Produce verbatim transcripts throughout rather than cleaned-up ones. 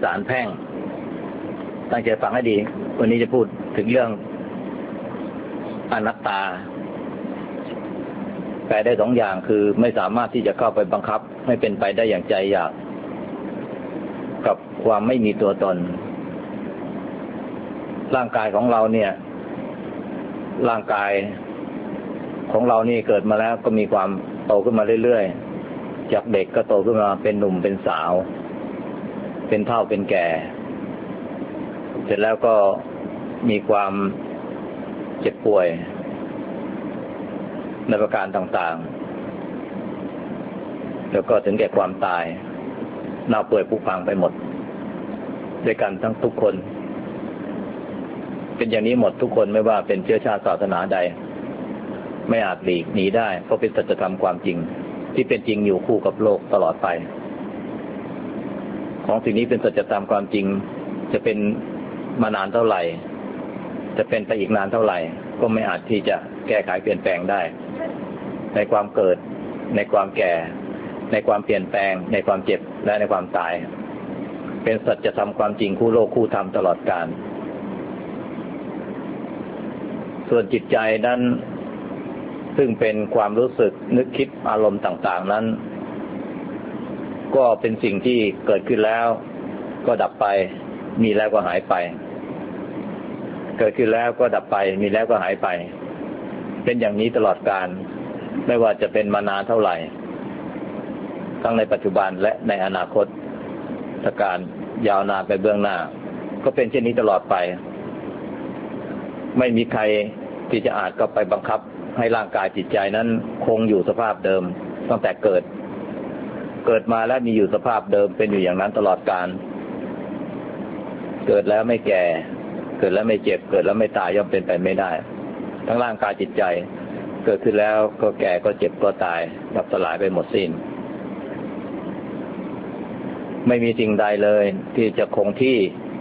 ศาลแพ่งตั้งใจฟังให้ดีวันนี้จะพูดถึงเรื่องอนัตตาแปลได้สองอย่างคือไม่สามารถที่จะเข้าไปบังคับให้เป็นไปได้อย่างใจอยากกับความไม่มีตัวตนร่างกายของเราเนี่ยร่างกายของเรานี่เกิดมาแล้วก็มีความโตขึ้นมาเรื่อยๆจากเด็กก็โตขึ้นมาเป็นหนุ่มเป็นสาวเป็นเฒ่าเป็นแก่เสร็จแล้วก็มีความเจ็บป่วยในประการต่างๆแล้วก็ถึงแก่ความตายเน่าเปื่อยผุพังไปหมดด้วยกันทั้งทุกคนเป็นอย่างนี้หมดทุกคนไม่ว่าเป็นเชื้อชาติศาสนาใดไม่อาจหลีกหนีได้เพราะเป็นสัจธรรมความจริงที่เป็นจริงอยู่คู่กับโลกตลอดไปของสิ่งนี้เป็นสัจธรรมความจริงจะเป็นมานานเท่าไหร่จะเป็นไปอีกนานเท่าไหร่ก็ไม่อาจที่จะแก้ไขเปลี่ยนแปลงได้ในความเกิดในความแก่ในความเปลี่ยนแปลงในความเจ็บและในความตายเป็นสัจธรรมความจริงคู่โลกคู่ธรรมตลอดกาลส่วนจิตใจนั้นซึ่งเป็นความรู้สึกนึกคิดอารมณ์ต่างๆนั้นก็เป็นสิ่งที่เกิดขึ้นแล้วก็ดับไปมีแล้วก็หายไปเกิดขึ้นแล้วก็ดับไปมีแล้วก็หายไปเป็นอย่างนี้ตลอดกาลไม่ว่าจะเป็นมานานเท่าไหร่ทั้งในปัจจุบันและในอนาคตการยาวนานไปเบื้องหน้าก็เป็นเช่นนี้ตลอดไปไม่มีใครที่จะอาจก็ไปบังคับให้ร่างกายจิตใจนั้นคงอยู่สภาพเดิมตั้งแต่เกิดเกิดมาแล้วมีอยู่สภาพเดิมเป็นอยู่อย่างนั้นตลอดกาลเกิดแล้วไม่แก่เกิดแล้วไม่เจ็บเกิดแล้วไม่ตายย่อมเป็นไปไม่ได้ทั้งร่างกายจิตใจเกิดขึ้นแล้วก็แก่ก็เจ็บก็ตายดับสลายไปหมดสิ้นไม่มีสิ่งใดเลยที่จะคงที่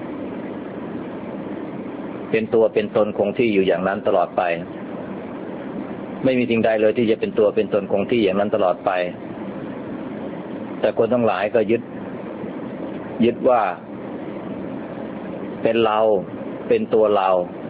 เป็นตัวเป็นตนคงที่อยู่อย่างนั้นตลอดไปไม่มีสิ่งใดเลยที่จะเป็นตัวเป็นตนคงที่อย่างนั้นตลอดไปแต่คนทั้งหลายก็ยึดยึดว่าเป็นเราเป็นตัวเรา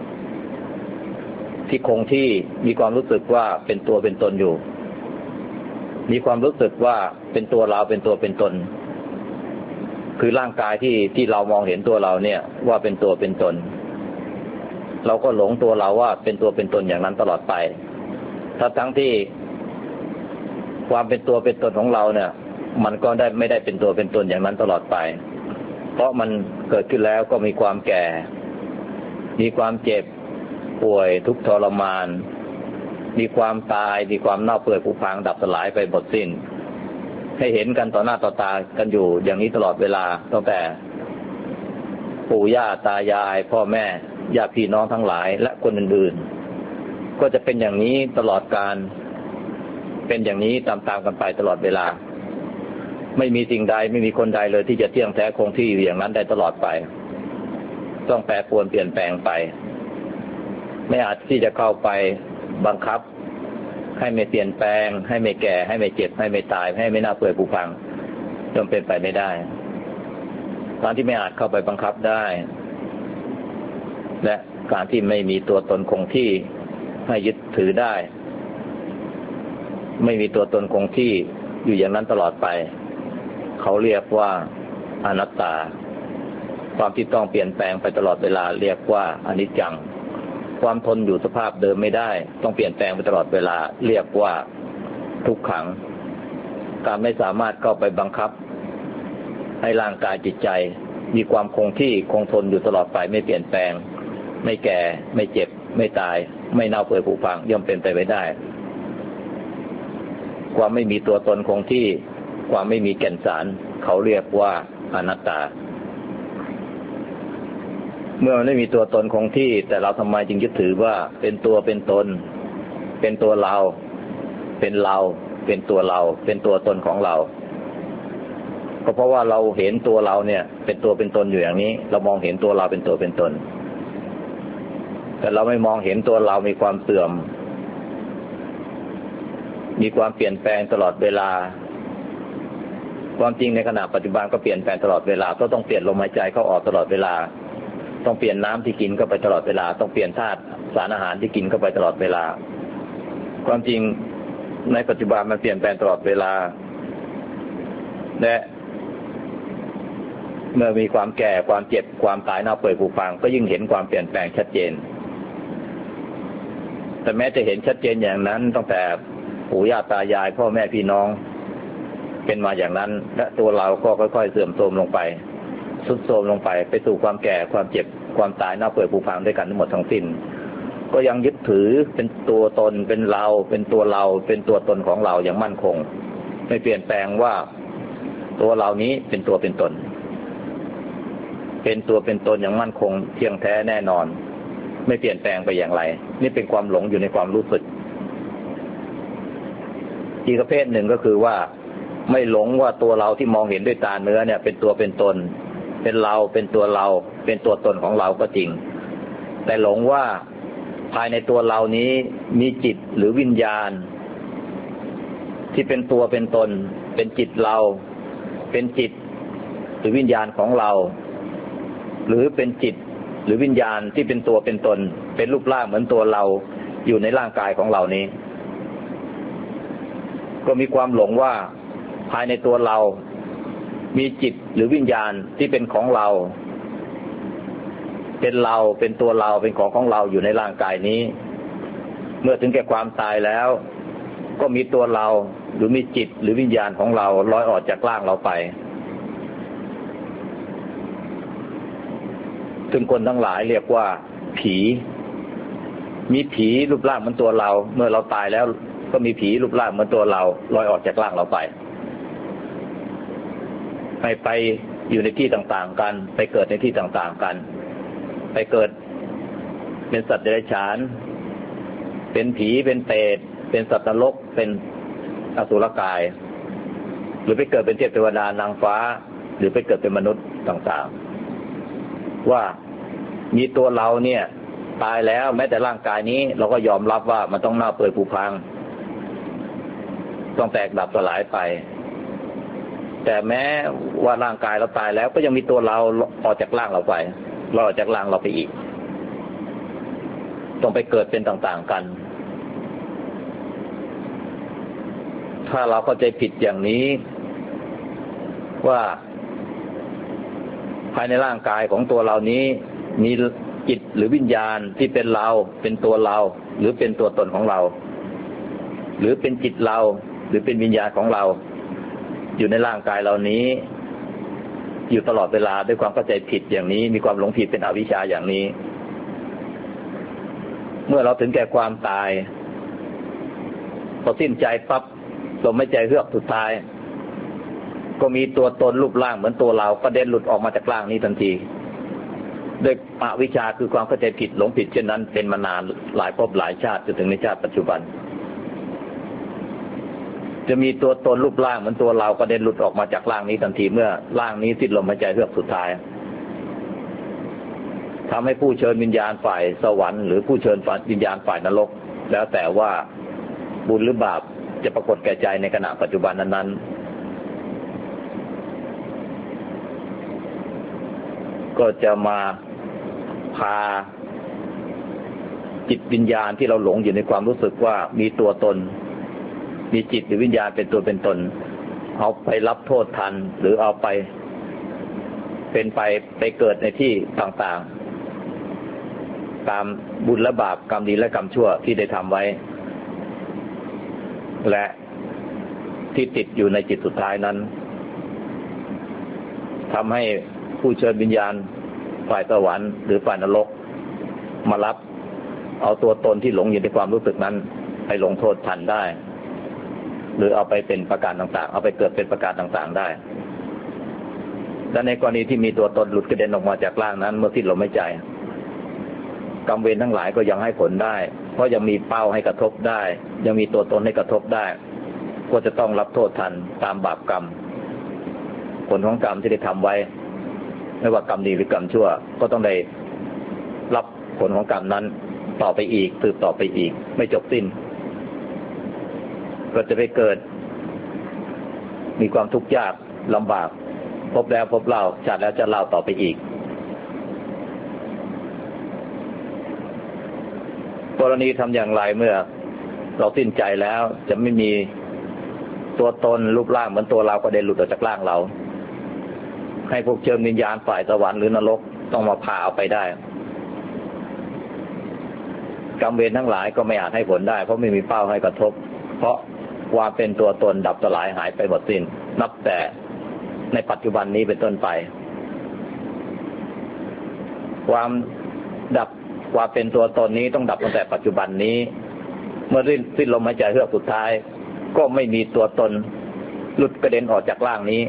ที่คงที่มีความรู้สึกว่าเป็นตัวเป็นตนอยู่มีความรู้สึกว่าเป็นตัวเราเป็นตัวเป็นตนคือร่างกายที่ที่เรามองเห็นตัวเราเนี่ยว่าเป็นตัวเป็นตนเราก็หลงตัวเราว่าเป็นตัวเป็นตนอย่างนั้นตลอดไปถ้าทั้งที่ความเป็นตัวเป็นตนของเราเนี่ยมันก็ได้ไม่ได้เป็นตัวเป็นตนอย่างนั้นตลอดไปเพราะมันเกิดขึ้นแล้วก็มีความแก่มีความเจ็บป่วยทุกข์ทรมานมีความตายมีความเน่าเปื่อยผุพังดับสลายไปหมดสิ้นให้เห็นกันต่อหน้าต่อตากันอยู่อย่างนี้ตลอดเวลาตั้งแต่ปู่ย่าตายายพ่อแม่ญาติพี่น้องทั้งหลายและคนอื่นๆก็จะเป็นอย่างนี้ตลอดกาลเป็นอย่างนี้ตามๆกันไปตลอดเวลาไม่มีสิ่งใดไม่มีคนใดเลยที่จะเที่ยงแท้คงที่อยู่อย่างนั้นได้ตลอดไปต้องแปรปรวนเปลี่ยนแปลงไปไม่อาจที่จะเข้าไปบังคับให้ไม่เปลี่ยนแปลงให้ไม่แก่ให้ไม่เจ็บให้ไม่ตายให้ไม่น่าเปื่อยผุพังย่อมเป็นไปไม่ได้การที่ไม่อาจเข้าไปบังคับได้และการที่ไม่มีตัวตนคงที่ให้ยึดถือได้ไม่มีตัวตนคงที่อยู่อย่างนั้นตลอดไปเขาเรียกว่าอนัตตาความที่ต้องเปลี่ยนแปลงไปตลอดเวลาเรียกว่าอนิจจังความทนอยู่สภาพเดิมไม่ได้ต้องเปลี่ยนแปลงไปตลอดเวลาเรียกว่าทุกขังการไม่สามารถเข้าไปบังคับให้ร่างกายจิตใจมีความคงที่คงทนอยู่ตลอดไปไม่เปลี่ยนแปลงไม่แก่ไม่เจ็บไม่ตายไม่เน่าเปื่อยผุพังย่อมเป็นไปไม่ได้ความไม่มีตัวตนคงที่ความไม่มีแก่นสารเขาเรียกว่าอนัตตาเมื่อมันไม่มีตัวตนคงที่แต่เราทำไมจึงยึดถือว่าเป็นตัวเป็นตนเป็นตัวเราเป็นเราเป็นตัวเราเป็นตัวตนของเราก็เพราะว่าเราเห็นตัวเราเนี่ยเป็นตัวเป็นตนอยู่อย่างนี้เรามองเห็นตัวเราเป็นตัวเป็นตนแต่เราไม่มองเห็นตัวเรามีความเสื่อมมีความเปลี่ยนแปลงตลอดเวลา คความจริงในขณะปัจจุบันก็เปลี่ยนแปลงตลอดเวลาก็ต้องเปลี่ยนลมหายใจเข้าออกตลอดเวลาต้องเปลี่ยนน้ำที่กินเข้าไปตลอดเวลาต้องเปลี่ยนธาตุสารอาหารที่กินเข้าไปตลอดเวลาความจริงในปัจจุบันมันเปลี่ยนแปลงตลอดเวลาและเมื่อมีความแก่ความเจ็บความตายเน่าเปื่อยผุพังก็ยิ่งเห็นความเปลี่ยนแปลงชัดเจนแต่แม้จะเห็นชัดเจนอย่างนั้นตั้งแต่ปู่ย่าตายายพ่อแม่พี่น้องเป็นมาอย่างนั้นและตัวเราก็ค่อยๆเสื่อมโทรมลงไปทรุดโทรมลงไปไปสู่ความแก่ความเจ็บความตายเน่าเปื่อยผุพังด้วยกันทั้งหมดทั้งสิ้นก็ยังยึดถือเป็นตัวตนเป็นเราเป็นตัวเราเป็นตัวตนของเราอย่างมั่นคงไม่เปลี่ยนแปลงว่าตัวเรานี้เป็นตัวเป็นตนเป็นตัวเป็นตนอย่างมั่นคงเที่ยงแท้แน่นอนไม่เปลี่ยนแปลงไปอย่างไรนี่เป็นความหลงอยู่ในความรู้สึกอีกประเภทหนึ่งก็คือว่าไม่หลงว่าตัวเราที่มองเห็นด้วยตาเนื้อเนี่ยเป็นตัวเป็นตนเป็นเราเป็นตัวเราเป็นตัวตนของเราก็จริงแต่หลงว่าภายในตัวเรานี้มีจิตหรือวิญญาณที่เป็นตัวเป็นตนเป็นจิตเราเป็นจิตหรือวิญญาณของเราหรือเป็นจิตหรือวิญญาณที่เป็นตัวเป็นตนเป็นรูปร่างเหมือนตัวเราอยู่ในร่างกายของเรานี้ก็มีความหลงว่าภายในตัวเรามีจิตหรือวิญญาณที่เป็นของเราเป็นเราเป็นตัวเราเป็นของของเราอยู่ในร่างกายนี้เมื่อถึงแก่ความตายแล้วก็มีตัวเราหรือมีจิตหรือวิญญาณของเราลอยออกจากร่างเราไปซึ่งคนทั้งหลายเรียกว่าผีมีผีรูปร่างเหมือนตัวเราเมื่อเราตายแล้วก็มีผีรูปร่างเหมือนตัวเราลอยออกจากร่างเราไปไปไปอยู่ในที่ต่างๆกันไปเกิดในที่ต่างๆกันไปเกิดเป็นสัตว์เดรัจฉานเป็นผีเป็นเปรตเป็นสัตว์นรกเป็นอสุรกายหรือไปเกิดเป็นเทพเทวดานางฟ้าหรือไปเกิดเป็นมนุษย์ต่างๆว่ามีตัวเราเนี่ยตายแล้วแม้แต่ร่างกายนี้เราก็ยอมรับว่ามันต้องเน่าเปื่อยผุพังต้องแตกดับสลายไปแต่แม้ว่าร่างกายเราตายแล้วก็ยังมีตัวเราออกจากร่างเราไปเราออกจากร่างเราไปอีกต้องไปเกิดเป็นต่างๆกันถ้าเราเข้าใจผิดอย่างนี้ว่าภายในร่างกายของตัวเรานี้มีจิตหรือวิญญาณที่เป็นเราเป็นตัวเราหรือเป็นตัวตนของเราหรือเป็นจิตเราหรือเป็นวิญญาณของเราอยู่ในร่างกายเรานี้อยู่ตลอดเวลาด้วยความเข้าใจผิดอย่างนี้มีความหลงผิดเป็นอวิชชาอย่างนี้เมื่อเราถึงแก่ความตายพอสิ้นใจปั๊บลมหายใจเฮือกสุดท้ายก็มีตัวตนรูปร่างเหมือนตัวเรากระเด็นหลุดออกมาจากร่างนี้ทันทีด้วยอวิชชาคือความเข้าใจผิดหลงผิดเช่นนั้นเป็นมานานหลายภพหลายชาติจนถึงในชาติปัจจุบันจะมีตัวตนรูปร่างเหมือนตัวเรากระเด็นหลุดออกมาจากร่างนี้ทันทีเมื่อร่างนี้สิ้นลมหายใจเฮือกสุดท้ายทำให้ผู้เชิญวิญญาณฝ่ายสวรรค์หรือผู้เชิญวิญญาณฝ่ายนรกแล้วแต่ว่าบุญหรือบาปจะปรากฏแก่ใจในขณะปัจจุบันนั้นๆก็จะมาพาจิตวิญญาณที่เราหลงอยู่ในความรู้สึกว่ามีตัวตนมีจิตหรือวิญญาณเป็นตัวเป็นตนเอาไปรับโทษทันหรือเอาไปเป็นไปไปเกิดในที่ต่างๆตามบุญและบาปกรรมดีและกรรมชั่วที่ได้ทำไว้และที่ติดอยู่ในจิตสุดท้ายนั้นทำให้ผู้เชิญวิญญาณฝ่ายสวรรค์หรือฝ่ายนรกมารับเอาตัวตนที่หลงอยู่ในความรู้สึกนั้นไปลงโทษทันได้หรือเอาไปเป็นประการต่างๆเอาไปเกิดเป็นประการต่างๆได้และในกรณีที่มีตัวตนหลุดกระเด็นออกมาจากร่างนั้นเมื่อสิ้นลมหายใจกรรมเวรทั้งหลายก็ยังให้ผลได้เพราะยังมีเป้าให้กระทบได้ยังมีตัวตนให้กระทบได้ก็จะต้องรับโทษทันตามบาปกรรมผลของกรรมที่ได้ทำไว้ไม่ว่ากรรมดีหรือกรรมชั่วก็ต้องได้รับผลของกรรมนั้นต่อไปอีกสืบต่อไปอีกไม่จบสิ้นก็จะไปเกิดมีความทุกข์ยากลำบากพบแล้วพบเล่าชาติแล้วจะเล่าต่อไปอีกกรณีทำอย่างไรเมื่อเราสิ้นใจแล้วจะไม่มีตัวตนรูปร่างเหมือนตัวเราก็ได้หลุดออกจากร่างเราให้พวกเชิญวิญญาณฝ่ายสวรรค์หรือนรกต้องมาพาเอาไปได้กรรมเวรทั้งหลายก็ไม่อาจให้ผลได้เพราะไม่มีเป้าให้กระทบเพราะความเป็นตัวตนดับสลายหายไปหมดสิ้นนับแต่ในปัจจุบันนี้เป็นต้นไปความดับความเป็นตัวตนนี้ต้องดับตั้งแต่ปัจจุบันนี้เมื่อสิ้นลมหายใจเฮือกสุดท้ายก็ไม่มีตัวตนหลุดกระเด็นออกจากร่างนี้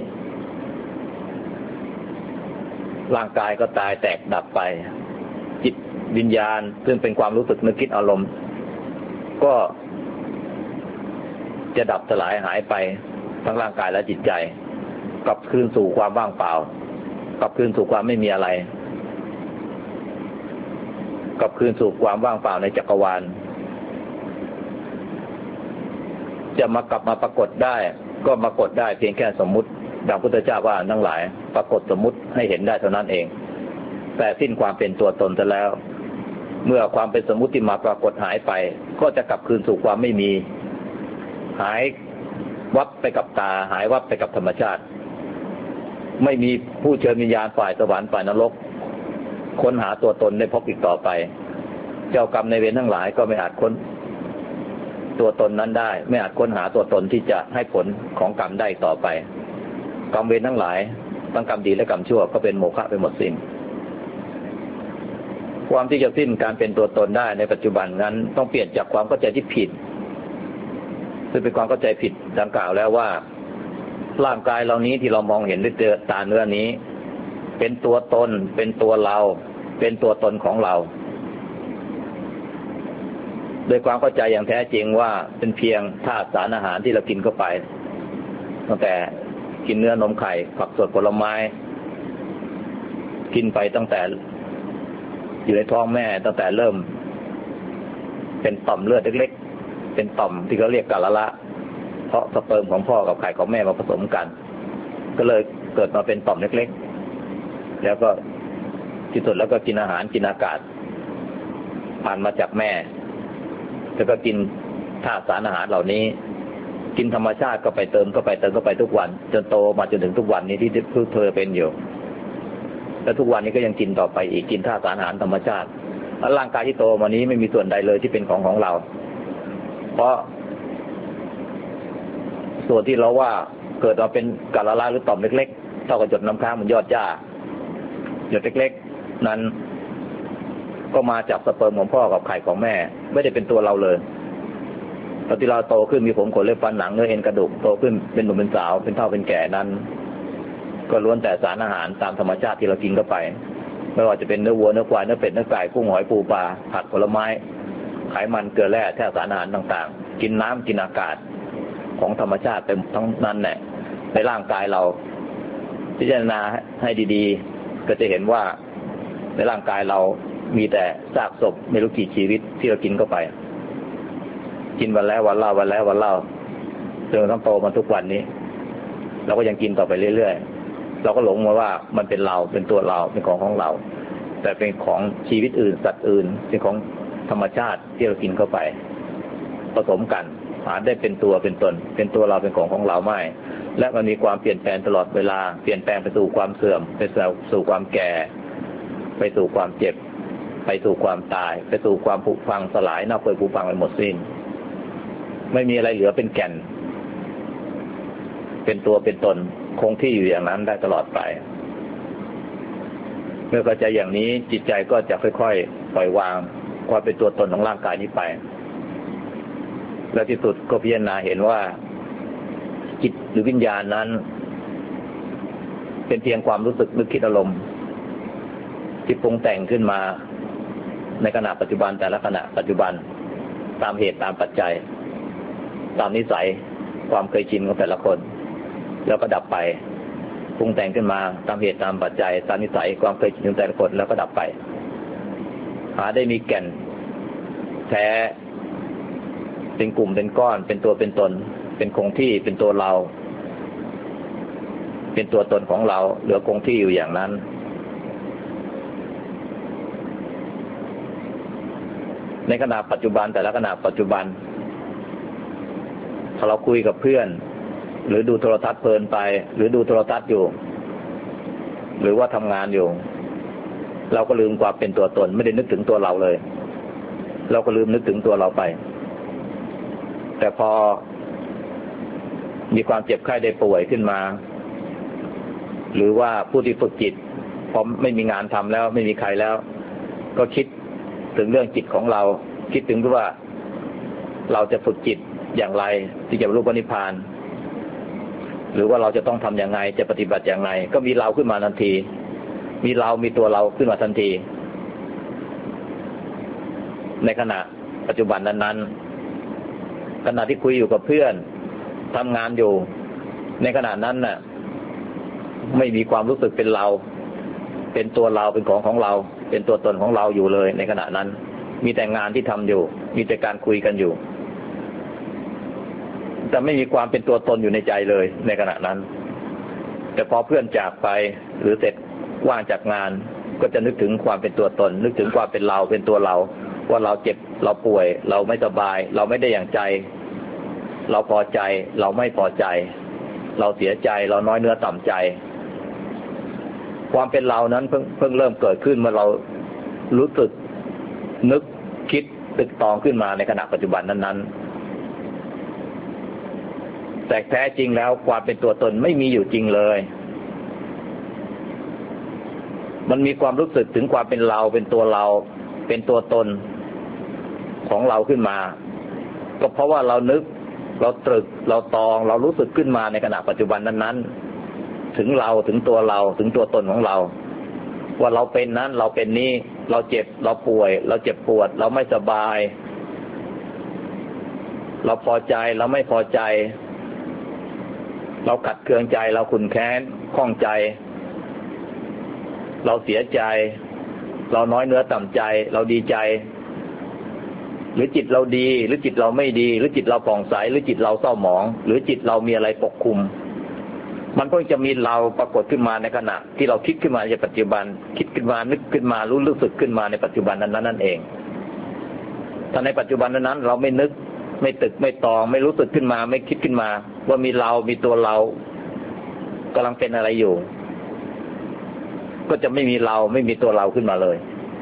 ร่างกายก็ตายแตกดับไปจิตวิญญาณซึ่งเป็นความรู้สึกนึกคิดอารมณ์ก็จะดับสลายหายไปทั้งร่างกายและจิตใจกลับคืนสู่ความว่างเปล่ากลับคืนสู่ความไม่มีอะไรกลับคืนสู่ความว่างเปล่าในจักรวาลจะมากลับมาปรากฏได้ก็มากฏได้เพียงแค่สมมุติดังพุทธเจ้าว่าทั้งหลายปรากฏสมมุติให้เห็นได้เท่านั้นเองแต่สิ้นความเป็นตัวตนซะแล้วเมื่อความเป็นสมมุติที่มาปรากฏหายไปก็จะกลับคืนสู่ความไม่มีหายวับไปกับตาหายวับไปกับธรรมชาติไม่มีผู้เชิญวิญญาณฝ่ายสวรรค์ฝ่ายนรกค้นหาตัวตนได้พบอีกต่อไปเจ้ากรรมในเวรทั้งหลายก็ไม่อาจค้นตัวตนนั้นได้ไม่อาจค้นหาตัวตนที่จะให้ผลของกรรมได้ต่อไปกรรมเวรทั้งหลายทั้งกรรมดีและกรรมชั่วก็เป็นโมฆะไปหมดสิ้นความที่จะสิ้นการเป็นตัวตนได้ในปัจจุบันนั้นต้องเปลี่ยนจากความเข้าใจที่ผิดซึ่งเป็นความเข้าใจผิดดังกล่าวแล้วว่าร่างกายเหล่านี้ที่เรามองเห็นด้วยตาเนื้อนี้เป็นตัวตนเป็นตัวเราเป็นตัวตนของเราโดยความเข้าใจอย่างแท้จริงว่าเป็นเพียงธาตุสารอาหารที่เรากินเข้าไปตั้งแต่กินเนื้อนมไข่ผักสดผลไม้กินไปตั้งแต่อยู่ในท้องแม่ตั้งแต่เริ่มเป็นต่อมเลือดเล็กๆเป็นต่อมที่เขาเรียกกาละละเพราะสเปิร์มของพ่อกับไข่ของแม่มาผสมกันก็เลยเกิดมาเป็นต่อมเล็กๆแล้วก็ที่สุดแล้วก็กินอาหารกินอากาศผ่านมาจากแม่แล้วก็กินธาตุสารอาหารเหล่านี้กินธรรมชาติก็ไปเติมก็ไปเติมก็ไปทุกวันจนโตมาจนถึงทุกวันนี้ที่เธอเป็นอยู่และทุกวันนี้ก็ยังกินต่อไปอีกกินธาตุสารอาหารธรรมชาติแล้วร่างกายที่โตมานี้ไม่มีส่วนใดเลยที่เป็นของของเราเพราะส่วนที่เราว่าเกิดมาเป็นกาละละหรือต่อมเล็กๆเท่ากับหยดน้ำค้างมันยอดหญ้าหยดเล็กๆนั้นก็มาจากสเปิร์มของพ่อกับไข่ของแม่ไม่ได้เป็นตัวเราเลยตอนที่เราโตขึ้นมีผมขนเล็บฟันหนังเนื้อเอ็นกระดูกโตขึ้นเป็นหนุ่มเป็นสาวเป็นเฒ่าเป็นแก่นั้นก็ล้วนแต่สารอาหารตามธรรมชาติที่เรากินเข้าไปไม่ว่าจะเป็นเนื้อวัวเนื้อควายเนื้อเป็ดเนื้อไก่กุ้งหอยปูปลาผักผลไม้ไขมันเกลือแร่แท้สารอาหารต่างๆกินน้ำกินอากาศของธรรมชาติเต็มทั้งนั้นแหละในร่างกายเราพิจารณาให้ดีๆก็จะเห็นว่าในร่างกายเรามีแต่ซากศพไม่รู้กี่ชีวิตที่เรากินเข้าไปกินวันแล้ววันเล่าวันแล้ววันเล่าจนกระทั่งโตมาทุกวันนี้เราก็ยังกินต่อไปเรื่อยๆเราก็หลงมาว่ามันเป็นเราเป็นตัวเราเป็นของของเราแต่เป็นของชีวิตอื่นสัตว์อื่นเป็นของธรรมชาติที่เรากินเข้าไปผสมกันหาได้เป็นตัวเป็นตนเป็นตัวเราเป็นของของเราไม่และมันมีความเปลี่ยนแปลงตลอดเวลาเปลี่ยนแปลงไปสู่ความเสื่อมไปสู่ความแก่ไปสู่ความเจ็บไปสู่ความตายไปสู่ความผุพังสลายเน่าเปื่อยผุพังไปหมดสิ้นไม่มีอะไรเหลือเป็นแก่นเป็นตัวเป็นตนคงที่อยู่อย่างนั้นได้ตลอดไปเมื่อเข้าใจอย่างนี้จิตใจก็จะค่อยๆปล่อยวางความเป็นตัวตนของร่างกายนี้ไปและที่สุดก็พิจารณาเห็นว่าจิตหรือวิญญาณนั้นเป็นเพียงความรู้สึกนึกคิดอารมณ์ที่ปรุงแต่งขึ้นมาในขณะปัจจุบันแต่ละขณะปัจจุบันตามเหตุตามปัจจัยตามนิสัยความเคยชินของแต่ละคนแล้วก็ดับไปปรุงแต่งขึ้นมาตามเหตุตามปัจจัยตามนิสัยความเคยชินของแต่ละคนแล้วก็ดับไปหาได้มีแก่นแท้เป็นกลุ่มเป็นก้อนเป็นตัวเป็นตนเป็นคงที่เป็นตัวเราเป็นตัวตนของเราเหลือคงที่อยู่อย่างนั้นในขณะปัจจุบันแต่ละขณะปัจจุบันถ้าเราคุยกับเพื่อนหรือดูโทรทัศน์เพลินไปหรือดูโทรทัศน์อยู่หรือว่าทำงานอยู่เราก็ลืมความเป็นตัวตนไม่ได้นึกถึงตัวเราเลยเราก็ลืมนึกถึงตัวเราไปแต่พอมีความเจ็บไข้ได้ป่วยขึ้นมาหรือว่าผู้ที่ฝึกจิตพอไม่มีงานทำแล้วไม่มีใครแล้วก็คิดถึงเรื่องจิตของเราคิดถึงว่าเราจะฝึกจิตอย่างไรที่จะบรรลุพระนิพพานหรือว่าเราจะต้องทำอย่างไรจะปฏิบัติอย่างไรก็มีเราขึ้นมาทันทีมีเรามีตัวเราขึ้นมาทันทีในขณะปัจจุบันนั้นๆขณะที่คุยอยู่กับเพื่อนทำงานอยู่ในขณะนั้นน่ะไม่มีความรู้สึกเป็นเราเป็นตัวเราเป็นของของเราเป็นตัวตนของเราอยู่เลยในขณะนั้นมีแต่งานที่ทำอยู่มีแต่การคุยกันอยู่แต่ไม่มีความเป็นตัวตนอยู่ในใจเลยในขณะนั้นแต่พอเพื่อนจากไปหรือเสร็จว่างจากงานก็จะนึกถึงความเป็นตัวตนนึกถึงความเป็นเราเป็นตัวเราว่าเราเจ็บเราป่วยเราไม่สบายเราไม่ได้อย่างใจเราพอใจเราไม่พอใจเราเสียใจเราน้อยเนื้อต่ำใจความเป็นเรานั้นเพิ่งเพิ่งเริ่มเกิดขึ้นเมื่อเรารู้สึกนึกคิดตึกตองขึ้นมาในขณะปัจจุบันนั้นๆแต่แท้จริงแล้วความเป็นตัวตนไม่มีอยู่จริงเลยมันมีความรู้สึกถึงความเป็นเราเป็นตัวเราเป็นตัวตนของเราขึ้นมาก็เพราะว่าเรานึกเราตรึกเราตองเรารู้สึกขึ้นมาในขณะปัจจุบันนั้นๆถึงเราถึงตัวเราถึงตัวตนของเราว่าเราเป็นนั้นเราเป็นนี้เราเจ็บเราป่วยเราเจ็บปวดเราไม่สบายเราพอใจเราไม่พอใจเราขัดเคืองใจเราขุ่นแค้นข้องใจเราเสียใจเราน้อยเนื้อต่ำใจเราดีใจหรือจิตเราดีหรือจิตเราไม่ดีหรือจิตเราผ่องใสหรือจิตเราเศร้าหมองหรือจิตเรามีอะไรปกคลุมมันก็จะมีเราปรากฏขึ้นมาในขณะที่เราคิดขึ้นมาในปัจจุบันคิดขึ้นมานึกขึ้นมารู้รู้สึกขึ้นมาในปัจจุบันนั้นนั่นเองถ้าในปัจจุบันนั้นเราไม่นึกไม่ตึกไม่ตองไม่รู้สึกขึ้นมาไม่คิดขึ้นมาว่ามีเรามีตัวเรากำลังเป็นอะไรอยู่ก็จะไม่มีเราไม่มีตัวเราขึ้นมาเลย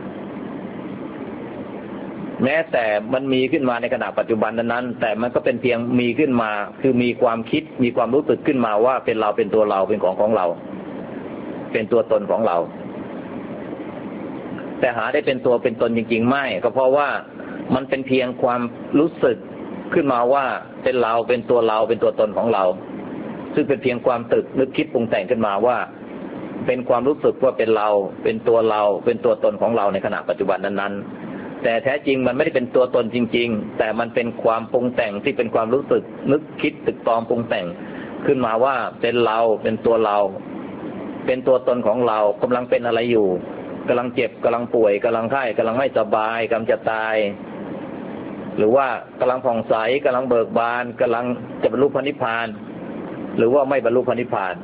แม้แต่มันมีขึ้นมาในขณะปัจจุบันนั้นแต่มันก็เป็นเพียงมีขึ้นมาคือมีความคิดมีความรู้สึกขึ้นมาว่าเป็นเราเป็นตัวเราเป็นของของเราเป็นตัวตนของเราแต่หาได้เป็นตัวเป็นตนจริงๆไม่ก็เพราะว่ามันเป็นเพียงความรู้สึกขึ้นมาว่าเป็นเราเป็นตัวเราเป็นตัวตนของเราซึ่งเป็นเพียงความตึกนึกคิดปรุงแต่งขึ้นมาว่าเป็นความรู้สึกว่าเป็นเราเป็นตัวเราเป็นตัวตนของเราในขณะปัจจุบันนั้นๆแต่แท้จริงมันไม่ได้เป็นตัวตนจริงๆแต่มันเป็นความปรุงแต่งที่เป็นความรู้สึกนึกคิดตึกตองปรุงแต่งขึ้นมาว่าเป็นเราเป็นตัวเราเป็นตัวตนของเรากำลังเป็นอะไรอยู่กำลังเจ็บกำลังป่วยกำลังไข้กำลังไม่สบายกำลังจะตายหรือว่ากำลังผ่องใสกำลังเบิกบานกำลังจะบรรลุพระนิพพานหรือว่าไม่บรรลุพระนิพพาน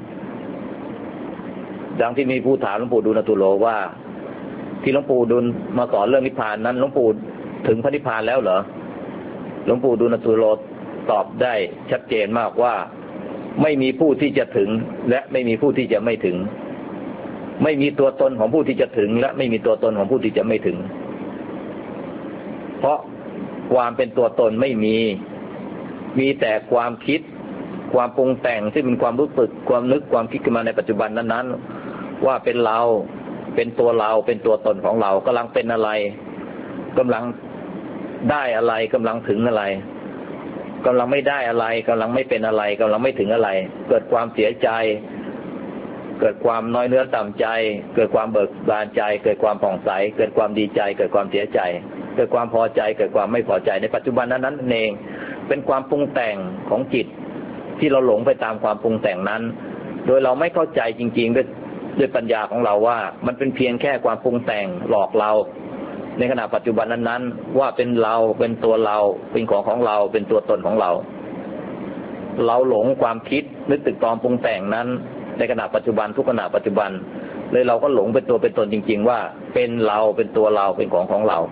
ดังที่มีผู้ถามหลวงปู่ดูลตุโลว่าที่หลวงปู่ดูลมาสอนเรื่องนิพพานนั้นหลวงปู่ถึงพระนิพพานแล้วเหรอหลวงปู่ดูลตุโลตอบได้ชัดเจนมากว่าไม่มีผู้ที่จะถึงและไม่มีผู้ที่จะไม่ถึงไม่มีตัวตนของผู้ที่จะถึงและไม่มีตัวตนของผู้ที่จะไม่ถึงเพราะความเป็นตัวตนไม่มีมีแต่ความคิดความปรุงแต่งที่เป็นความรู้สึกความนึกความคิดขึ้นมาในปัจจุบันนั้นๆว่าเป็นเราเป็นตัวเราเป็นตัวตนของเรากำลังเป็นอะไรกำลังได้อะไรกำลังถึงอะไรกำลังไม่ได้อะไรกำลังไม่เป็นอะไรกำลังไม่ถึงอะไรเกิดความเสียใจเกิดความน้อยเนื้อต่ำใจเกิดความเบิกบานใจเกิดความผ่องใสเกิดความดีใจเกิดความเสียใจเกิดความพอใจเกิดความไม่พอใจในปัจจุบันนั้นๆเองเป็นความปรุงแต่งของจิตที่เราหลงไปตามความปรุงแต่งนั้นโดยเราไม่เข้าใจจริงๆด้วยด้วยปัญญาของเราว่ามันเป็นเพียงแค่ความปรุงแต่งหลอกเราในขณะปัจจุบันนั้นๆว่าเป็นเราเป็นตัวเราเป็นของของเราเป็นตัวตนของเราเราหลงความคิดนึกตึกตองปรุงแต่งนั้นในขณะปัจจุบันทุกขณะปัจจุบันเลยเราก็หลงเป็นตัวเป็นตนจริงๆว่าเป็นเราเป็นตัวเราเป็นของของเรา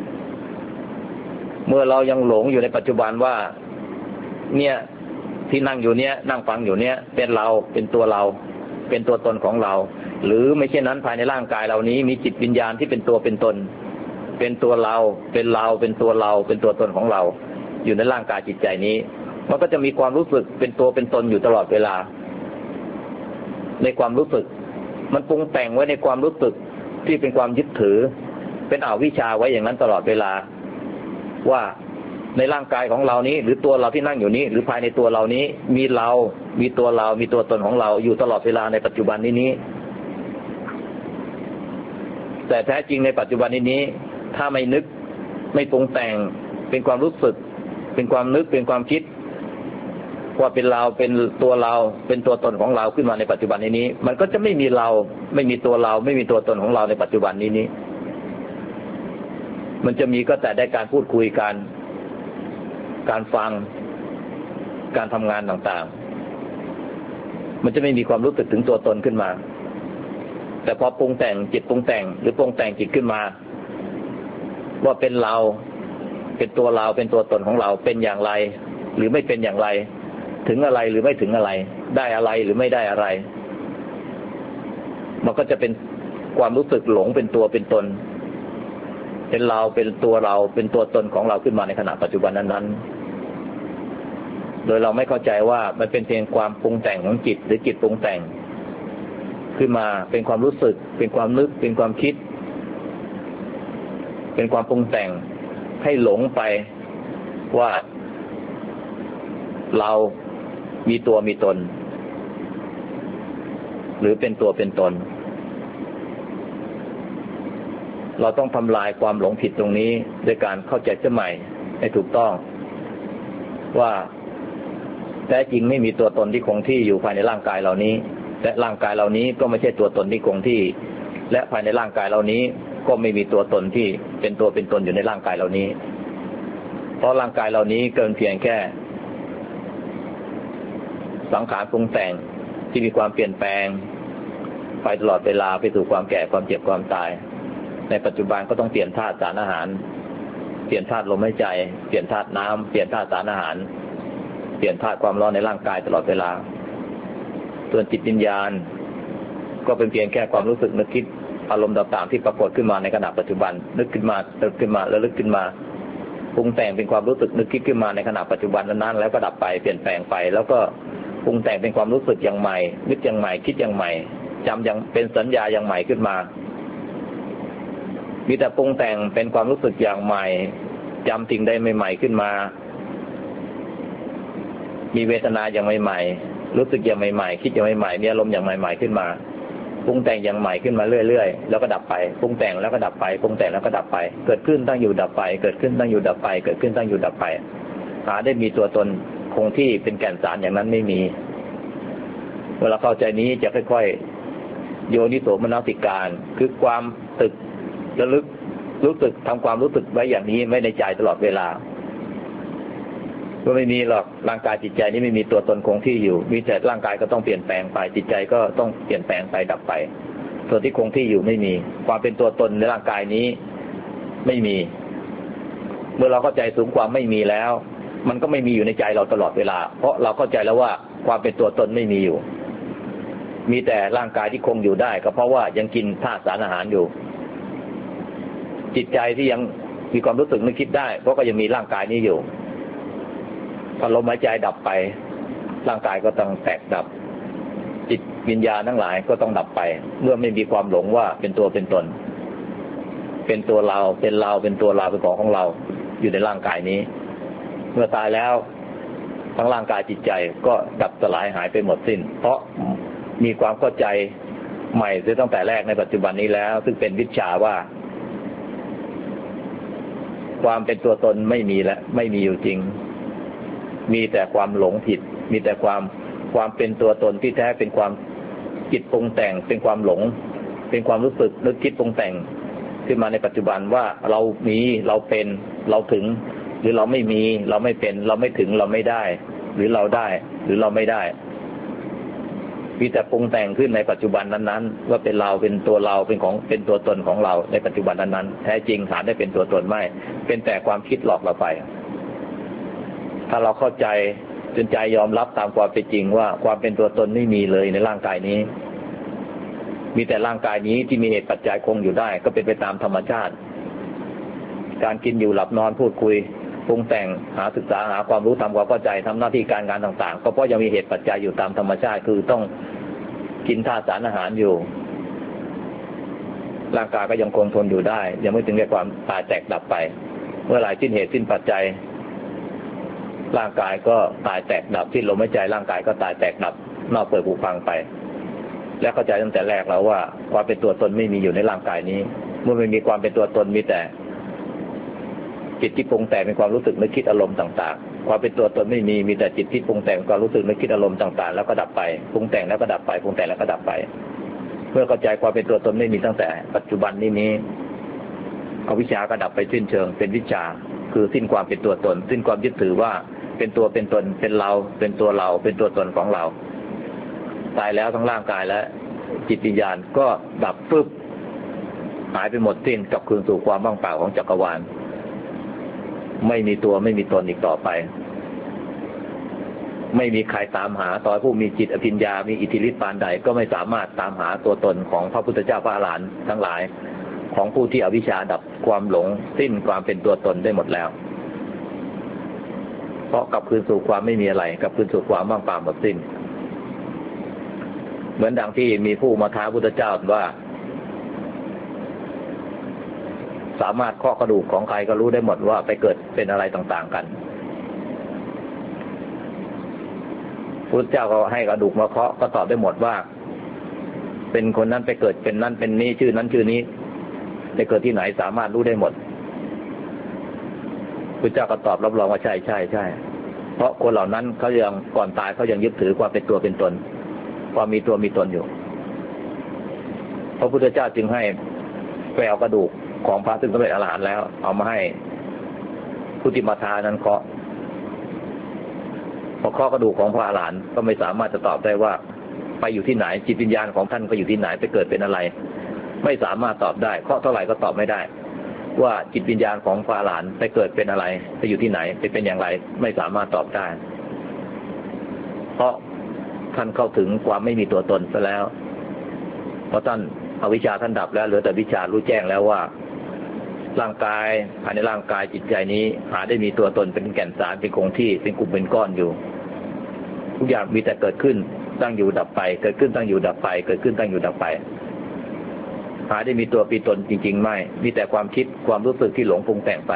เมื่อเรายังหลงอยู่ในปัจจุบันว่าเนี่ยที่นั่งอยู่เนี่ยนั่งฟังอยู่เนี่ยเป็นเราเป็นตัวเราเป็นตัวตนของเราหรือไม่เช่นนั้นภายในร่างกายเรานี้มีจิตวิญญาณที่เป็นตัวเป็นตนเป็นตัวเราเป็นเราเป็นตัวเราเป็นตัวตนของเราอยู่ในร่างกายจิตใจนี้มันก็จะมีความรู้สึกเป็นตัวเป็นตนอยู่ตลอดเวลาในความรู้สึกมันปรุงแต่งไว้ในความรู้สึกที่เป็นความยึดถือเป็นอวิชชาไว้อย่างนั้นตลอดเวลาว่าในร่างกายของเรานี้หรือตัวเราที่นั่งอยู่นี้หรือภายในตัวเรานี้มีเรามีตัวเรามีตัวตนของเราอยู่ตลอดเวลาในปัจจุบันนี้นี้แต่แท้จริงในปัจจุบันนี้นี้ถ้าไม่นึกไม่ปรุงแต่งเป็นความรู้สึกเป็นความนึกเป็นความคิดว่าเป็นเราเป็นตัวเราเป็นตัวตนของเราขึ้นมาในปัจจุบันนี้นี้มันก็จะไม่มีเราไม่มีตัวเราไม่มีตัวตนของเราในปัจจุบันนี้นี้มันจะมีก็แต่ได้การพูดคุยกันการฟังการทำงานต่างๆมันจะไม่มีความรู้สึกถึงตัวตนขึ้นมาแต่พอปรุงแต่งจิตปรุงแต่งหรือปรุงแต่งจิตขึ้นมาว่าเป็นเราเป็นตัวเราเป็นตัวตนของเราเป็นอย่างไรหรือไม่เป็นอย่างไรถึงอะไรหรือไม่ถึงอะไรได้อะไรหรือไม่ได้อะไรมันก็จะเป็นความรู้สึกหลงเป็นตัวเป็นตนเป็นเราเป็นตัวเราเป็นตัวตนของเราขึ้นมาในขณะปัจจุบันนั้นๆโดยเราไม่เข้าใจว่ามันเป็นเพียงความปรุงแต่งของจิตหรือจิตปรุงแต่งขึ้นมาเป็นความรู้สึกเป็นความนึกเป็นความคิดเป็นความปรุงแต่งให้หลงไปว่าเรามีตัวมีตนหรือเป็นตัวเป็นตนเราต้องทำลายความหลงผิดตรงนี้ด้วยการเข้าใจเสียใหม่ให้ถูกต้องว่าแท้จริงไม่มีตัวตนที่คงที่อยู่ภายในร่างกายเหล่านี้และร่างกายเหล่านี้ก็ไม่ใช่ตัวตนที่คงที่และภายในร่างกายเหล่านี้ก็ไม่มีตัวตนที่เป็นตัวเป็นตนอยู่ในร่างกายเหล่านี้เพราะร่างกายเหล่านี้เกินเพียงแค่สังขารปรุงแต่งที่มีความเปลี่ยนแปลงไปตลอดเวลาไปสู่ความแก่ความเจ็บความตายในปัจจุบันก็ต้องเปลี่ยนธาตุสารอาหารเปลี่ยนธาตุลมหายใจเปลี่ยนธาตุน้ำเปลี่ยนธาตุสารอาหารเปลี่ยนธาตุความร้อนในร่างกายตลอดเวลาส่วนจิตวิญญาณก็เป็นเพียงแค่ความรู้สึกนึกคิดอารมณ์ต่างๆที่ปรากฏขึ้นมาในขณะปัจจุบันนึกขึ้นมานึกขึ้นมาแล้วลึกขึ้นมาปรุงแต่งเป็นความรู้สึกนึกคิดขึ้นมาในขณะปัจจุบันนั้นๆแล้วก็ดับไปเปลี่ยนแปลงไปแล้วก็ปรุงแต่งเป็นความรู้สึกอย่างใหม่นึกอย่างใหม่คิดอย่างใหม่จำอย่างเป็นสัญญาอย่างใหม่ขึ้นมามีแต่ปรุงแต่งเป็นความรู้สึกอย่างใหม่จำสิ่งใดใหม่ๆขึ้นมามีเวทนาอย่างใหม่ๆรู้สึกอย่างใหม่ๆคิดอย่างใหม่ๆมีอารมณ์อย่างใหม่ๆขึ้นมาปรุงแต่งอย่างใหม่ขึ้นมาเรื่อยๆแล้วก็ดับไปปรุงแต่งแล้วก็ดับไปปรุงแต่งแล้วก็ดับไปเกิดขึ้นตั้งอยู่ดับไปเกิดขึ้นตั้งอยู่ดับไปเกิดขึ้นตั้งอยู่ดับไปหาได้มีตัวตนคงที่เป็นแก่นสารอย่างนั้นไม่มีเวลาเข้าใจนี้จะค่อยๆโยนิโสมนสิการคือความตึกระลึกรู้สึกทำความรู้สึกไว้อย่างนี้ไม่ในใจตลอดเวลาก็ไม่มีหรอกร่างกายจิตใจนี้ไม่มีตัวตนคงที่อยู่มีแต่ร่างกายก็ต้องเปลี่ยนแปลงไปจิตใจก็ต้องเปลี่ยนแปลงไปดับไปส่วนที่คงที่อยู่ไม่มีความเป็นตัวตนในร่างกายนี้ไม่มีเมื่อเราเข้าใจถึงความไม่มีแล้วมันก็ไม่มีอยู่ในใจเราตลอดเวลาเพราะเราเข้าใจแล้วว่าความเป็นตัวตนไม่มีอยู่มีแต่ร่างกายที่คงอยู่ได้ก็เพราะว่ายังกินธาตุสารอาหารอยู่จิตใจที่ยังมีความรู้สึกนึกคิดได้เพราะก็ยังมีร่างกายนี้อยู่พอลมหายใจดับไปร่างกายก็ต้องแตกดับจิตวิญญาณทั้งหลายก็ต้องดับไปเมื่อไม่มีความหลงว่าเป็นตัวเป็นตนเป็นตัวเราเป็นเราเป็นตัวเราเป็นของของเราอยู่ในร่างกายนี้เมื่อตายแล้วทั้งร่างกายจิตใจก็ดับสลายหายไปหมดสิ้นเพราะมีความเข้าใจใหม่ตั้งแต่แรกในปัจจุบันนี้แล้วซึ่งเป็นวิชาว่าความเป็นตัวตนไม่มีแล้วไม่มีอยู่จริงมีแต่ความหลงผิดมีแต่ความความเป็นตัวตนที่แท้เป็นความจิตปรุงแต่งเป็นความหลงเป็นความรู้สึกนึกคิดปรุงแต่งขึ้นมาในปัจจุบันว่าเรามีเราเป็นเราถึงหรือเราไม่มีเราไม่เป็นเราไม่ถึงเราไม่ได้หรือเราได้หรือเราไม่ได้มีแต่ปรุงแต่งขึ้นในปัจจุบันนั้นๆว่าเป็นเราเป็นตัวเราเป็นของเป็นตัวตนของเราในปัจจุบันนั้นๆแท้จริงหาได้เป็นตัวตนไม่เป็นแต่ความคิดหลอกเราไปถ้าเราเข้าใจจนใจยอมรับตามความเป็นจริงว่าความเป็นตัวตนไม่มีเลยในร่างกายนี้มีแต่ร่างกายนี้ที่มีเหตุปัจจัยคงอยู่ได้ก็เป็นไปตามธรรมชาติการกินอยู่หลับนอนพูดคุยปรุงแต่งหาศึกษาหาความรู้ทำความเข้าใจทำหน้าที่การงานต่างๆก็เพราะยังมีเหตุปัจจัยอยู่ตามธรรมชาติคือต้องกินธาตุสารอาหารอยู่ร่างกายก็ยังคงทนอยู่ได้ยังไม่ถึงแก่ความตายแตกดับไปเมื่อไหร่สิ้นเหตุสิ้นปัจจัยร่างกายก็ตายแตกดับสิ้นลมหายใจร่างกายก็ตายแตกดับนอกเปิดผุพังไปและเข้าใจตั้งแต่แรกแล้วว่าความเป็นตัวตนไม่มีอยู่ในร่างกายนี้เมื่อไม่มีความเป็นตัวตนมีแต่จิตที่ปรุงแต่งเป็นความรู้สึกนึกคิดอารมณ์ต่างๆความเป็นตัวตนไม่มีมีแต่จิตที่ปรุงแต่งความรู้สึกนึกคิดอารมณ์ต่างๆแล้วก็ดับไปปรุงแต่งแล้วก็ดับไปปรุงแต่งแล้วก็ดับไปเมื่อเข้าใจความเป็นตัวตนไม่มีตั้งแต่ปัจจุบันนี้นี้อวิชชาก็ดับไปสิ้นเชิงเป็นวิชชาคือสิ้นความเป็นตัวตนสิ้นความยึดถือว่าเป็นตัวเป็นตนเป็นเราเป็นตัวเราเป็นตัวตนของเราตายแล้วทั้งร่างกายและจิตวิญญาณก็ดับฟึบหายไปหมดสิ้นกลับคืนสู่ความว่างเปล่าของจักรวาลไม่มีตัวไม่มีตนอีกต่อไปไม่มีใครตามหาต่อให้ผู้มีจิตอภิญญามีอิทธิฤทธิ์ปานใดก็ไม่สามารถตามหาตัวตนของพระพุทธเจ้าพระอรหันต์ทั้งหลายของผู้ที่อวิชชาดับความหลงสิ้นความเป็นตัวตนได้หมดแล้วเพราะกลับคืนสู่ความไม่มีอะไรกลับคืนสู่ความว่างเปล่าหมดสิ้นเหมือนดังที่มีผู้มาท้าพุทธเจ้าว่าสามารถเคาะกระดูกของใครก็รู้ได้หมดว่าไปเกิดเป็นอะไรต่างๆกันพุทธเจ้าก็ให้กระดูกมาเคาะก็ตอบได้หมดว่าเป็นคนนั้นไปเกิดเป็นนั้นเป็นนี้ชื่อนั้นชื่อนี้ไปเกิดที่ไหนสามารถรู้ได้หมดพุทธเจ้าก็ตอบรับรองว่าใช่ใช่ใช่เพราะคนเหล่านั้นเขายังก่อนตายเขายังยึดถือความเป็นตัวเป็นตนความมีตัวมีตนอยู่พระพุทธเจ้าจึงให้ไปเอากระดูกของพระซึ่งสำเร็จอรหันต์แล้วเอามาให้ผู้ที่มาทานั้นเคาะพอเคาะกระดูกของพระอรหันต์ก็ไม่สามารถจะตอบได้ว่าไปอยู่ที่ไหนจิตวิญญาณของท่านก็อยู่ที่ไหนไปเกิดเป็นอะไรไม่สามารถตอบได้เคาะเท่าไหร่ก็ตอบไม่ได้ว่าจิตวิญญาณของพระอรหันต์ไปเกิดเป็นอะไรไปอยู่ที่ไหนไปเป็นอย่างไรไม่สามารถตอบได้เพราะท่านเข้าถึงความไม่มีตัวตนซะแล้วเพราะท่านอวิชชาท่านดับแล้วเหลือแต่วิชชารู้แจ้งแล้วว่าร่างกายภายในร่างกายจิตใจนี้หาได้มีตัวตนเป็นแก่นสารเป็นคงที่เป็นกลุ่มเป็นก้อนอยู่ทุกอย่างมีแต่เกิดขึ้นตั้งอยู่ดับไปเกิดขึ้นตั้งอยู่ดับไปเกิดขึ้นตั้งอยู่ดับไปหาได้มีตัวปีตนจริงๆไม่มีแต่ความคิดความรู้สึกที่หลงปรุงแต่งไป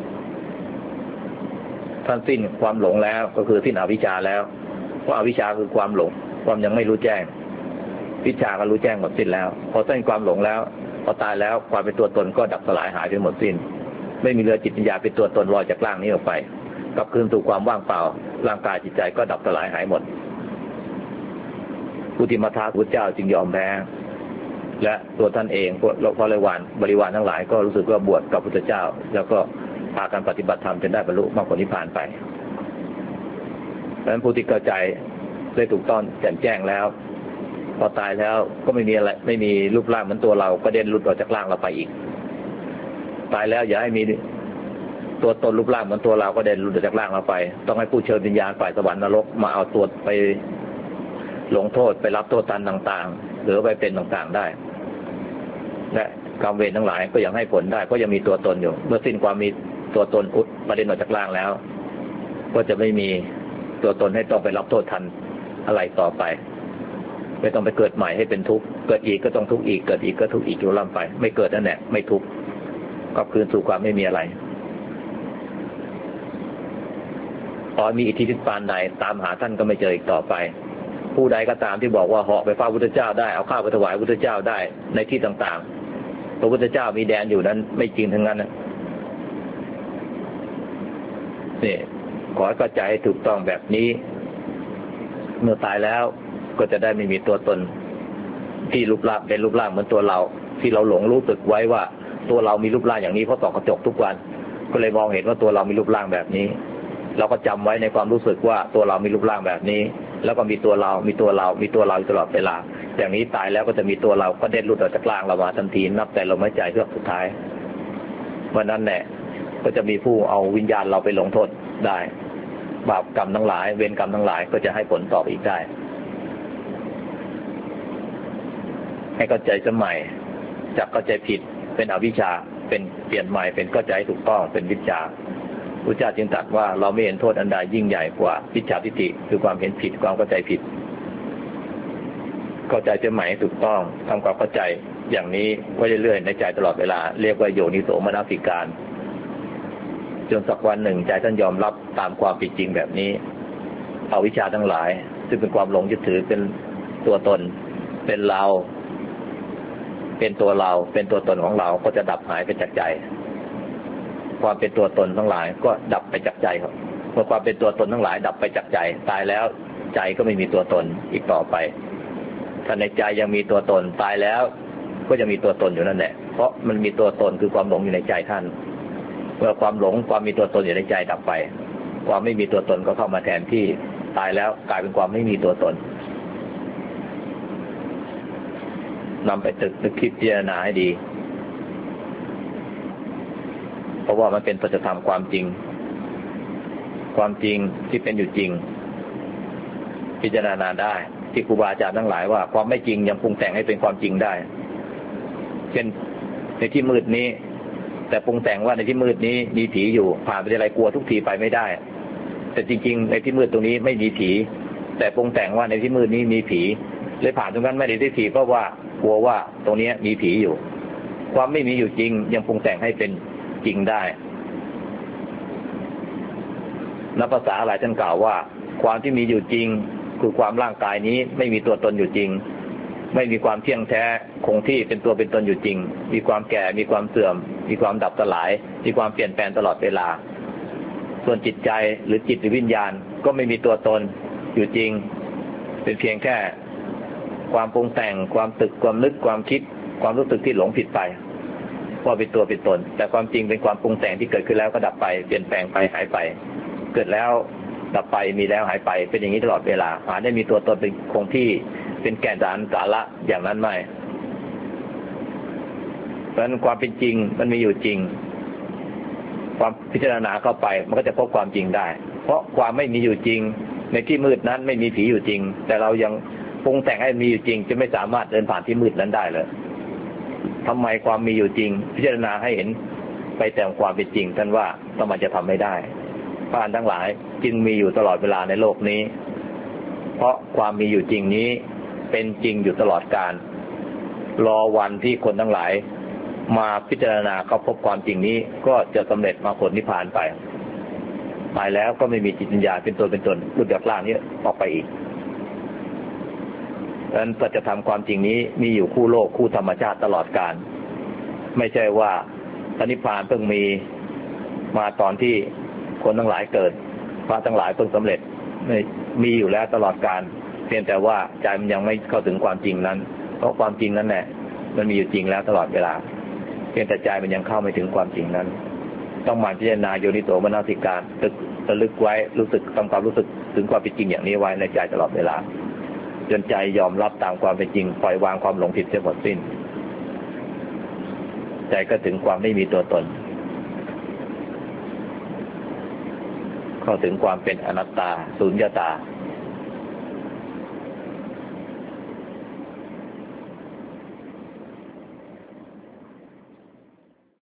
ท่านสิ้นความหลงแล้วก็คือสิ้นอวิชชาแล้วเพราะอวิชชาคือความหลงความยังไม่รู้แจ้งวิชาก็รู้แจ้งหมดสิ้นแล้วพอสิ้นความหลงแล้วพอตายแล้วความเป็นตัวตนก็ดับสลายหายไปหมดสิ้นไม่มีเหลือจิตวิญญาณเป็นตัวตนลอยจากร่างนี้ออกไปกลับคืนสู่ความว่างเปล่าร่างกายจิตใจก็ดับสลายหายหมดผู้ที่มาท้าพุทธเจ้าจึงยอมแพ้และตัวท่านเองพวกพระบริวารบริวารทั้งหลายก็รู้สึกว่าบวชกับพุทธเจ้าแล้วก็พากันปฏิบัติธรรมจนได้บรรลุมรรคผลนิพพานไปดังนั้นผู้ที่เข้าใจได้ถูกต้องแจ่มแจ้งแล้วพอตายแล้วก็ไม่มีอะไรไม่มีรูปร่างเหมือนตัวเราก็เด่นหลุดออกจากร่างเราไปอีกตายแล้วอย่าให้มีตัวตนรูปร่างเหมือนตัวเราก็เด่นหลุดออกจากร่างเราไปต้องให้ผู้เชิญวิญญาณฝ่ายสวรรค์นรกมาเอาตัวไปลงโทษไปรับโทษตันต่างๆหรือไปเป็นต่างๆได้และกรรมเวรทั้งหลายก็ยังให้ผลได้เพราะยังมีตัวตนอยู่เมื่อสิ้นความมีตัวตนอุดประเด็นออกจากร่างแล้วก็จะไม่มีตัวตนให้ต้องไปรับโทษทันอะไรต่อไปไม่ต้องไปเกิดใหม่ให้เป็นทุกข์เกิดอีกก็ต้องทุกข์อีกเกิดอีกก็ทุกข์อีกอยู่ล่ำไปไม่เกิดนั่นแหละไม่ทุกข์กลับคืนสู่ความไม่มีอะไรพอมีอิทธิฤทธิ์ปานใดตามหาท่านก็ไม่เจออีกต่อไปผู้ใดก็ตามที่บอกว่าเหาะไปเฝ้าพุทธเจ้าได้เอาข้าวไปถวายพุทธเจ้าได้ในที่ต่างๆพระพุทธเจ้ามีแดนอยู่นั้นไม่จริงทั้งนั้นนะนี่ขอให้เข้าใจถูกต้องแบบนี้เมื่อตายแล้วก็จะได้ไม่มีตัวตนที่รูปร่างเป็นรูปร่างเหมือนตัวเราที่เราหลงรู้สึกไว้ว่าตัวเรามีรูปร่างอย่างนี้เพราะส่องกระจกทุกวันก็เลยมองเห็นว่าตัวเรามีรูปร่างแบบนี้เราก็จำไว้ในความรู้สึกว่าตัวเรามีรูปร่างแบบนี้แล้วก็มีตัวเรา มีตัวเรา มีตัวเราตลอดเวลาอย่างนี้ตายแล้วก็จะมีตัวเราก็เด็ดหลุดออกจากร่างเรามาทันทีนับแต่ลมหายใจเฮือกสุดท้ายวันนั้นแหละก็จะมีผู้เอาวิญญาณเราไปลงโทษได้บาปกรรมทั้งหลายเวรกรรมทั้งหลายก็จะให้ผลตอบอีกได้ให้เข้าใจสมัยจากเข้าใจผิดเป็นอวิชชาเป็นเปลี่ยนใหม่เป็นเข้าใจถูกต้องเป็นวิชาพระเจ้าจึงตรัสว่าเราไม่เห็นโทษอันใดยิ่งใหญ่กว่าวิชชาทิฏฐิคือความเห็นผิดความเข้าใจผิดเข้าใจสมัยถูกต้องทำความเข้าใจอย่างนี้ไว้เรื่อยๆในใจตลอดเวลาเรียกว่าโยนิโสมนสิการจนสักวันหนึ่งใจท่านยอมรับตามความเป็นจริงแบบนี้เอาวิชาทั้งหลายซึ่งเป็นความหลงยึดถือเป็นตัวตนเป็นเราเป็นตัวเราเป็นตัวตนของเราก็จะดับหายไปจากใจความเป็นตัวตนทั้งหลายก็ดับไปจากใจครับเมื่อความเป็นตัวตนทั้งหลายดับไปจากใจตายแล้วใจก็ไม่มีตัวตนอีกต่อไปถ้าในใจยังมีตัวตนตายแล้วก็จะมีตัวตนอยู่นั่นแหละเพราะมันมีตัวตนคือความหลงอยู่ในใจท่านเมื่อความหลงความมีตัวตนอยู่ในใจดับไปความไม่มีตัวตนก็เข้ามาแทนที่ตายแล้วกลายเป็นความไม่มีตัวตนนำไปตึกนึกคิดพิจารณาให้ดีเพราะว่ามันเป็นสัจธรรมความจริงความจริงที่เป็นอยู่จริงพิจารณาได้ที่ครูบาอาจารย์ทั้งหลายว่าความไม่จริงยังปรุงแต่งให้เป็นความจริงได้เช่นในที่มืดนี้แต่ปรุงแต่งว่าในที่มืดนี้มีผีอยู่ผ่านไปอะไรกลัวทุกทีไปไม่ได้แต่จริงๆในที่มืดตรงนี้ไม่มีผีแต่ปรุงแต่งว่าในที่มืดนี้มีผีเลยผ่านตรงนั้นไม่ได้ที่ผีเพราะว่ากลัวว่าตรงนี้มีผีอยู่ความไม่มีอยู่จริงยังปรุงแต่งให้เป็นจริงได้นักภาษาหลายท่านกล่าวว่าความที่มีอยู่จริงคือความร่างกายนี้ไม่มีตัวตนอยู่จริงไม่มีความเที่ยงแท้คงที่เป็นตัวเป็นตนอยู่จริงมีความแก่มีความเสื่อมมีความดับสลายมีความเปลี่ยนแปลงตลอดเวลาส่วนจิตใจหรือจิตหรือวิญญาณก็ไม่มีตัวตนอยู่จริงเป็นเพียงแค่ความปรุงแต่งความตึกความนึกความคิดความรู้สึกที่หลงผิดไปว่าเป็นตัวเป็นตนแต่ความจริงเป็นความปรุงแต่งที่เกิดขึ้นแล้วก็ดับไปเปลี่ยนแปลงไปหายไปเกิดแล้วดับไปมีแล้วหายไปเป็นอย่างนี้ตลอดเวลาหาได้มีตัวตนเป็นคงที่เป็นแก่นสารสาระอย่างนั้นไม่เพราะฉะนั้นความเป็นจริงมันมีอยู่จริงความพิจารณาเข้าไปมันก็จะพบความจริงได้เพราะความไม่มีอยู่จริงในที่มืดนั้นไม่มีผีอยู่จริงแต่เรายังปรุงแต่งให้มีอยู่จริงจะไม่สามารถเดินผ่านที่มืดนั้นได้เลยทำไมความมีอยู่จริงพิจารณาให้เห็นไปแต่ความเป็นจริงท่านว่าทำไมจะทำไม่ได้พระอรหันต์ทั้งหลายจึงมีอยู่ตลอดเวลาในโลกนี้เพราะความมีอยู่จริงนี้เป็นจริงอยู่ตลอดกาลรอวันที่คนทั้งหลายมาพิจารณาเข้าพบความจริงนี้ก็จะสำเร็จมรรคผลนิพพานไปตายแล้วก็ไม่มีจิตวิญญาณเป็นตัวเป็นตนหลุดจากร่างนี้ออกไปอีกดังนั้นสัจธรรมความจริงนี้มีอยู่คู่โลกคู่ธรรมชาติตลอดกาลไม่ใช่ว่าพระนิพพานเพิ่งมีมาตอนที่คนทั้งหลายเกิดพระทั้งหลายเพิ่งสำเร็จไม่มีอยู่แล้วตลอดกาลเพียงแต่ว่าใจมันยังไม่เข้าถึงความจริงนั้นเพราะความจริงนั้นแหละมันมีอยู่จริงแล้วตลอดเวลาเพียงแต่ใจมันยังเข้าไม่ถึงความจริงนั้นต้องหมั่นพิจารณาโยนิโสมนสิการตึกระลึกไว้รู้สึกทำความรู้สึกถึงความเป็นจริงอย่างนี้ไว้ในใจตลอดเวลาจนใจยอมรับตามความเป็นจริงปล่อยวางความหลงผิดเสียหมดสิ้นใจก็ถึงความไม่มีตัวตนเข้าถึงความเป็นอนัตตาสุญญตา